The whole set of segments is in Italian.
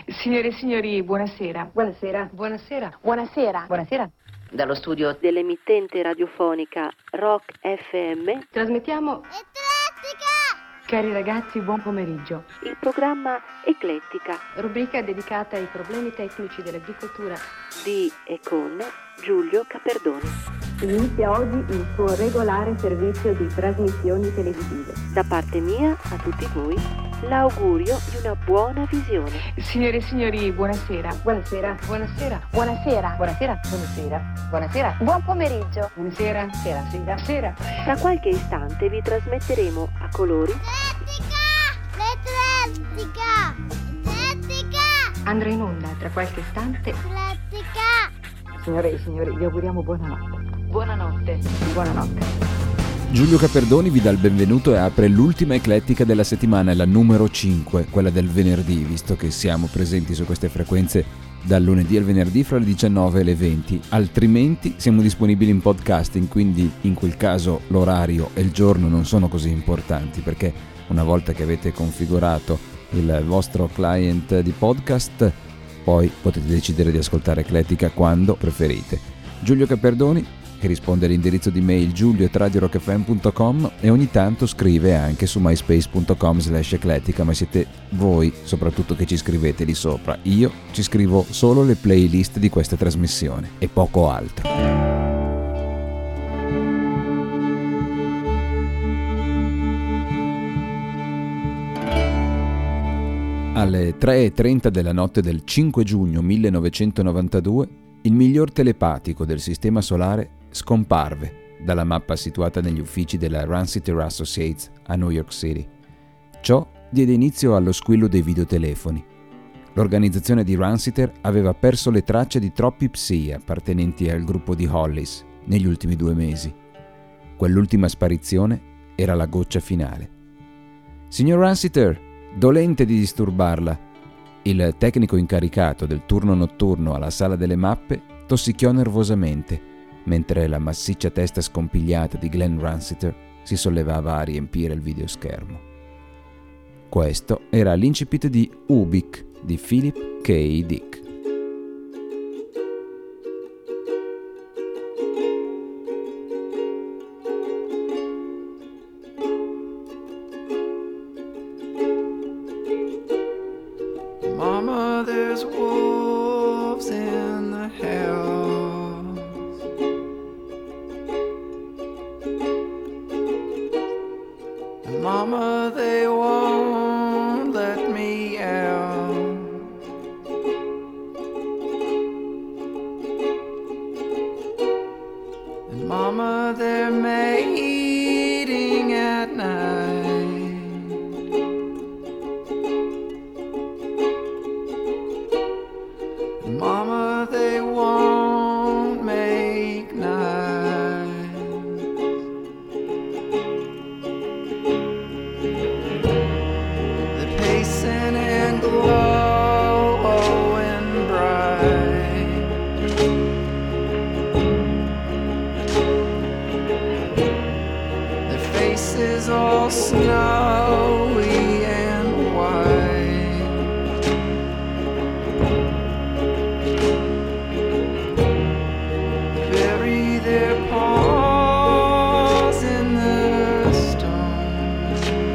Signore e signori, buonasera. Buonasera. Buonasera. Buonasera. Buonasera. Dallo studio dell'emittente radiofonica Rock FM Trasmettiamo Eclettica! Cari ragazzi, buon pomeriggio. il programma Eclettica Rubrica dedicata ai problemi tecnici dell'agricoltura di e con Giulio Caperdoni. Inizia oggi il suo regolare servizio di trasmissioni televisive. Da parte mia a tutti voi l'augurio di una buona visione. Signore e signori, buonasera. Buonasera. Buonasera. Buonasera. Buonasera. Buonasera. Buonasera. Buon pomeriggio! Buonasera. Sera. Sera. Sera. Tra qualche istante vi trasmetteremo a colori L'Eclettica! L'Eclettica! Andrà in onda tra qualche istante. L'Eclettica! Signore e signori, vi auguriamo buonanotte. Buonanotte. Buonanotte. Giulio Caperdoni vi dà il benvenuto e apre l'ultima eclettica della settimana, la numero 5, quella del venerdì, visto che siamo presenti su queste frequenze dal lunedì al venerdì fra le 19 e le 20. Altrimenti siamo disponibili in podcasting, quindi in quel caso l'orario e il giorno non sono così importanti, perché una volta che avete configurato il vostro client di podcast, poi potete decidere di ascoltare Eclettica quando preferite. Giulio Caperdoni, che risponde all'indirizzo di mail giulio@rockfm.com e ogni tanto scrive anche su myspace.com/eclettica, ma siete voi soprattutto che ci scrivete lì sopra. Io ci scrivo solo le playlist di questa trasmissione e poco altro. Alle 3:30 della notte del 5 giugno 1992, il miglior telepatico del sistema solare scomparve dalla mappa situata negli uffici della Ransiter Associates a New York City. Ciò diede inizio allo squillo dei videotelefoni. L'organizzazione di Ransiter aveva perso le tracce di troppi psi appartenenti al gruppo di Hollis negli ultimi 2 mesi. Quell'ultima sparizione era la goccia finale. Signor Ransiter, dolente di disturbarla, il tecnico incaricato del turno notturno alla sala delle mappe tossicchiò nervosamente, mentre la massiccia testa scompigliata di Glenn Ransiter si sollevava a riempire il videoschermo. Questo era l'incipit di Ubik di Philip K. Dick. Mama, there's wolves in the house. And Mama, they won't let me out. And Mama, they're mating at night. Mama, they won't make nice. They're pacing and glowing bright. Their faces all snowy and white. Bury their paws in the stone.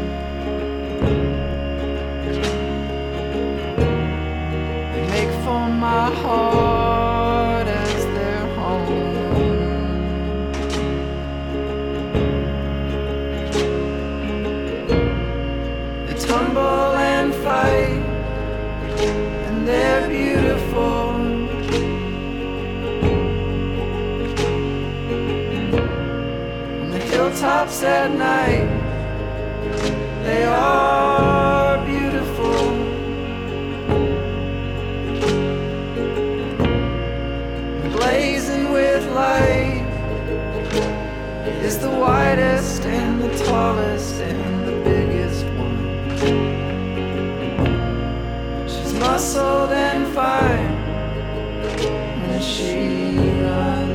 They make for my heart as their home. They tumble and fight, and they're beautiful. Hilltops at night, they are beautiful. Blazing with light is the widest and the tallest and the biggest one. She's muscled and fine when she runs.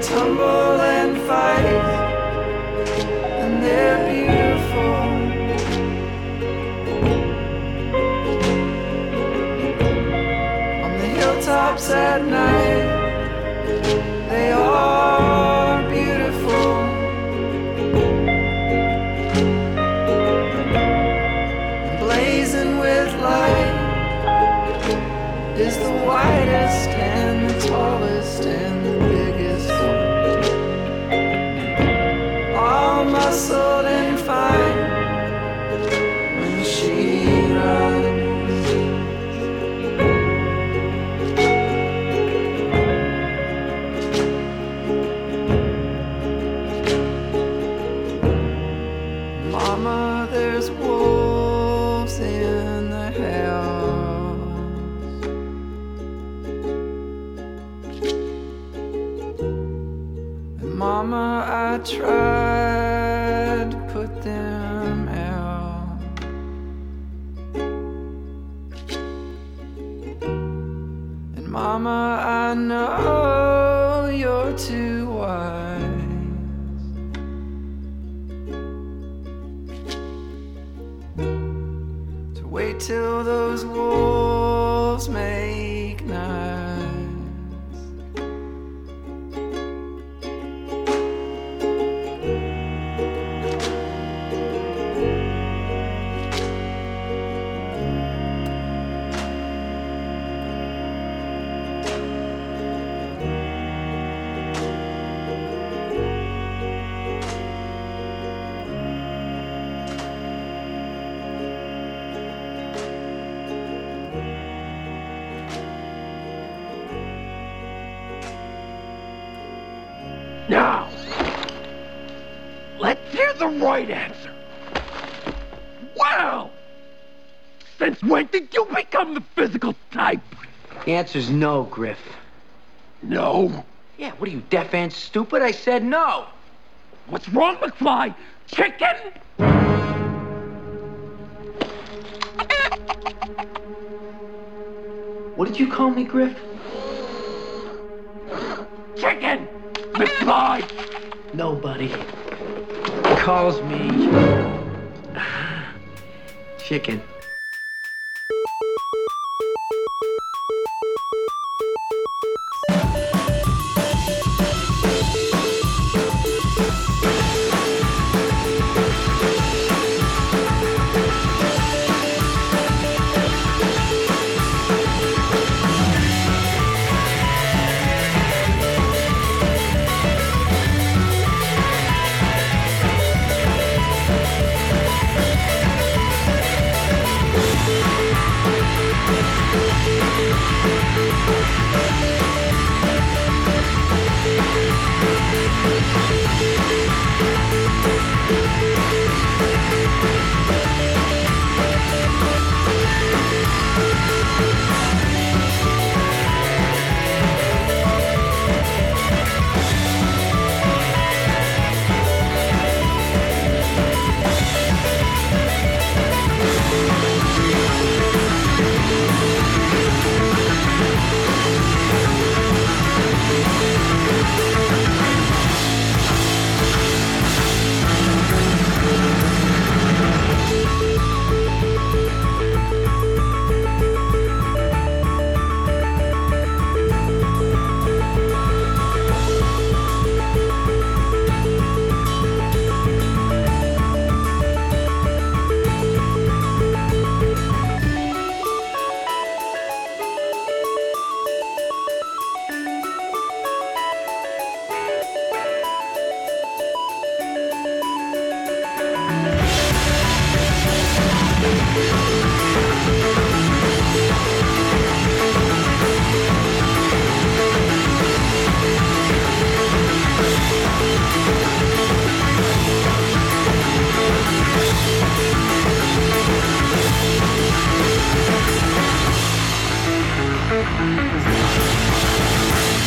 tumble and fight, and they're beautiful. On the hilltops at night, they are beautiful. Blazing with light is the widest and the tallest and the biggest one. All muscled and fine when she runs. Mama, there's wolves in the house. And Mama, I tried to put them out. And Mama, I know you're too wise to wait till those wolves make nice. Now, let's hear the right answer. Wow! Since when did you become the physical type? The answer's no, Griff. No. Yeah, what are you, deaf and stupid? I said no. What's wrong, McFly? Chicken? What did you call me, Griff? Chicken! McFly! Nobody calls me chicken.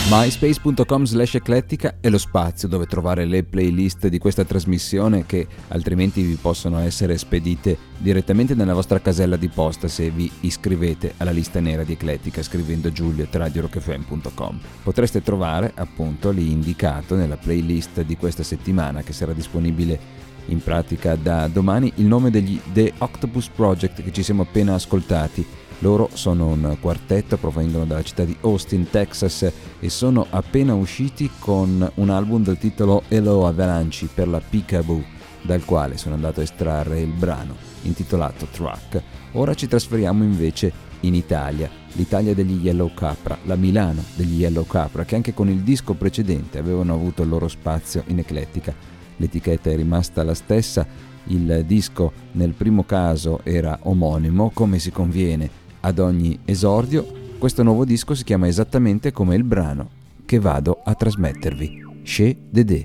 myspace.com/eclettica è lo spazio dove trovare le playlist di questa trasmissione, che altrimenti vi possono essere spedite direttamente nella vostra casella di posta se vi iscrivete alla lista nera di Eclettica scrivendo giulio@radiorockfm.com. Potreste trovare appunto lì indicato nella playlist di questa settimana, che sarà disponibile in pratica da domani, il nome degli The Octopus Project che ci siamo appena ascoltati. Loro sono un quartetto, provengono dalla città di Austin, Texas, e sono appena usciti con un album dal titolo Hello Avalanche per la Peekaboo, dal quale sono andato a estrarre il brano intitolato Truck. Ora ci trasferiamo invece in Italia, l'Italia degli Yellow Capra, la Milano degli Yellow Capra, che anche con il disco precedente avevano avuto il loro spazio in Eclettica. L'etichetta è rimasta la stessa, il disco nel primo caso era omonimo, come si conviene ad ogni esordio. Questo nuovo disco si chiama esattamente come il brano che vado a trasmettervi, Chez Dédé.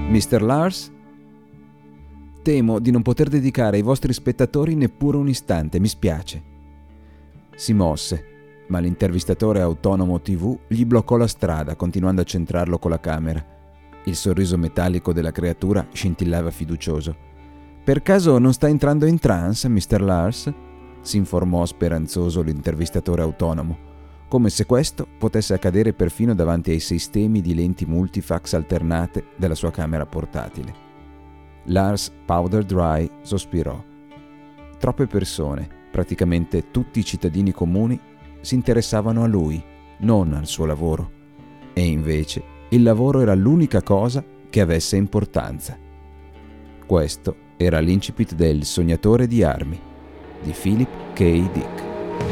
Mr. Lars? Temo di non poter dedicare ai vostri spettatori neppure un istante, mi spiace. Si mosse, ma l'intervistatore autonomo TV gli bloccò la strada, continuando a centrarlo con la camera. Il sorriso metallico della creatura scintillava fiducioso. «Per caso non sta entrando in trance, Mr. Lars?» si informò speranzoso l'intervistatore autonomo, come se questo potesse accadere perfino davanti ai sistemi di lenti multifax alternate della sua camera portatile. Lars Powder Dry sospirò. Troppe persone, praticamente tutti i cittadini comuni, si interessavano a lui, non al suo lavoro. E invece il lavoro era l'unica cosa che avesse importanza. Questo era l'incipit del Sognatore di armi di Philip K. Dick.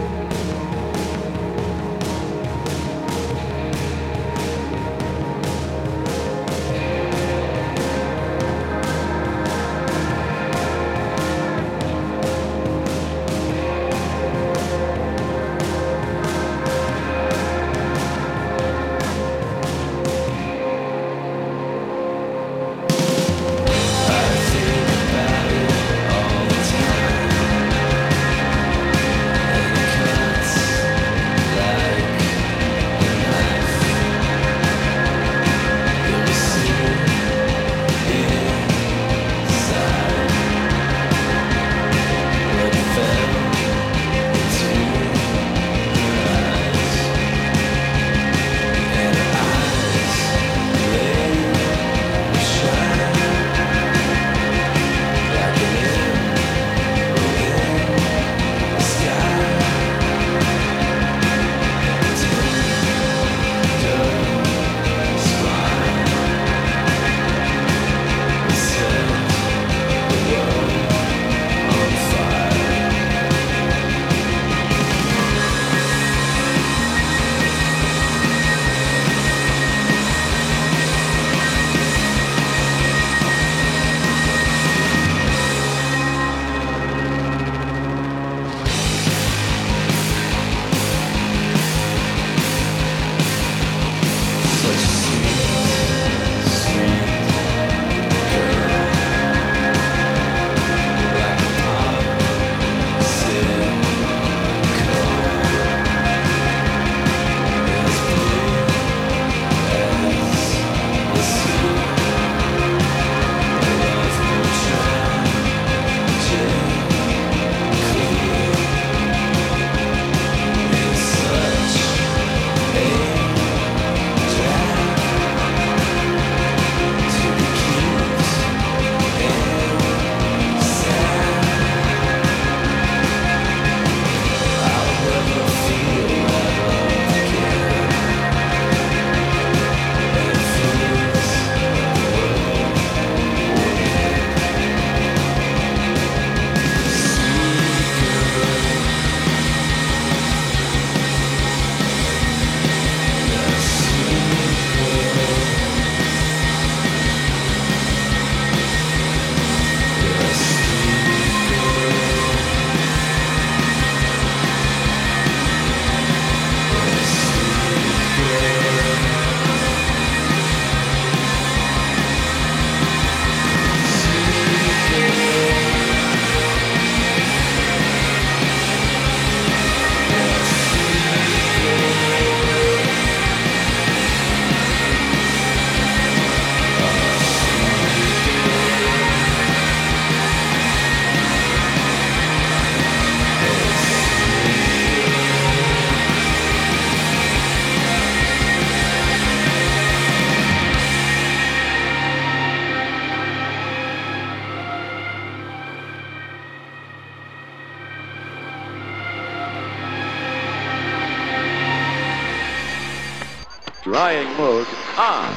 Drying mode on.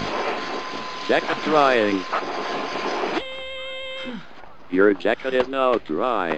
Jacket drying. Your jacket is now dry.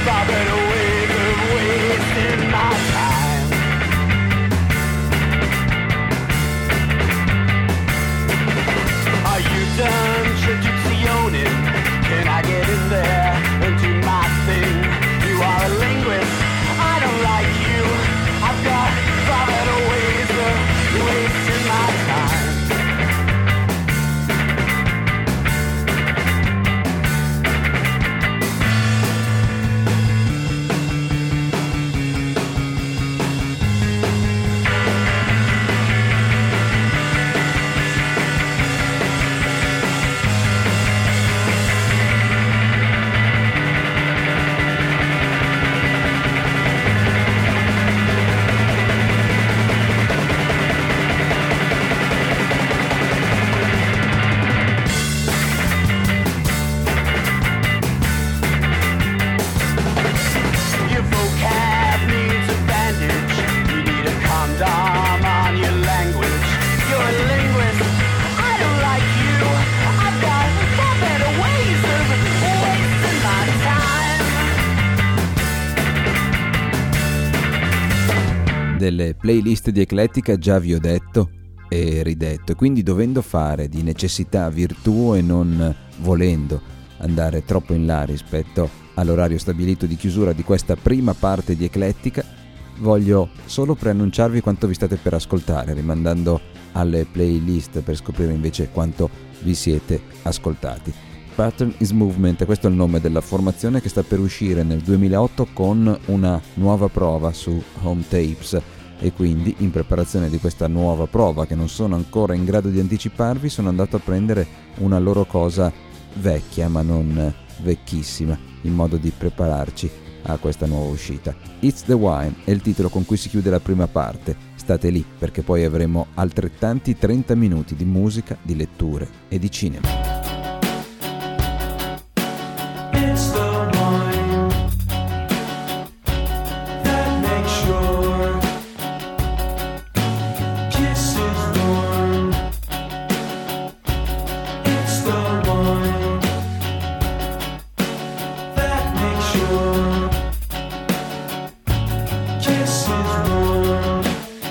far better ways of wasting my time. Are you done traditioning? Can I get in there and do my thing? You are a linguist, I don't like you. I've got far better ways of wasting my time. Delle playlist di Eclettica già vi ho detto e ridetto, e quindi dovendo fare di necessità virtù e non volendo andare troppo in là rispetto all'orario stabilito di chiusura di questa prima parte di Eclettica, voglio solo preannunciarvi quanto vi state per ascoltare, rimandando alle playlist per scoprire invece quanto vi siete ascoltati. Pattern is Movement, questo è il nome della formazione che sta per uscire nel 2008 con una nuova prova su Home Tapes, e quindi in preparazione di questa nuova prova, che non sono ancora in grado di anticiparvi, sono andato a prendere una loro cosa vecchia ma non vecchissima, in modo di prepararci a questa nuova uscita. It's the Wine è il titolo con cui si chiude la prima parte. State lì perché poi avremo altrettanti 30 minuti di musica, di letture e di cinema. It's the wine that makes your kisses warm. It's the wine that makes your kisses warm.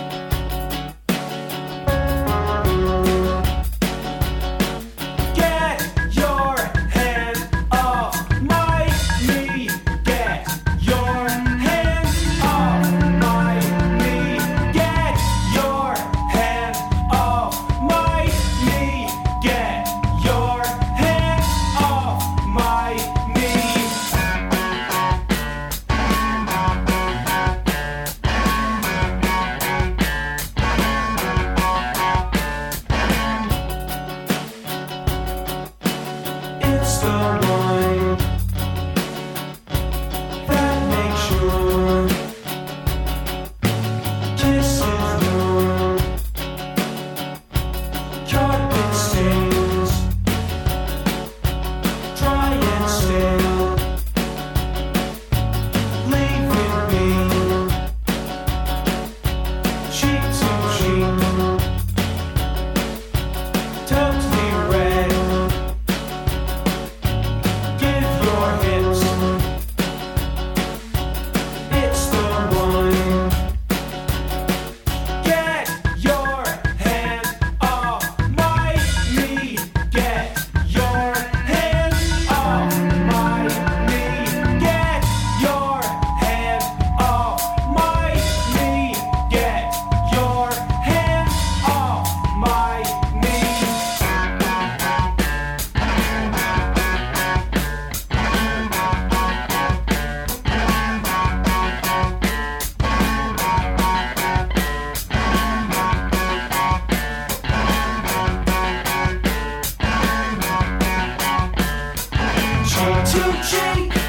Get your hand off my knee. Get your hand off my knee. Get your hand off my knee. Get your hand off my knee. It's the wine that makes your kisses warm. Carpet stains, dry and stale. Leave with me, cheek to cheek, totally red. Give your hips. It's the wine. Get your hand off my knee. Get your hand off my knee. Get your hand off my knee. Get your hand off my knee. Cheek to cheek,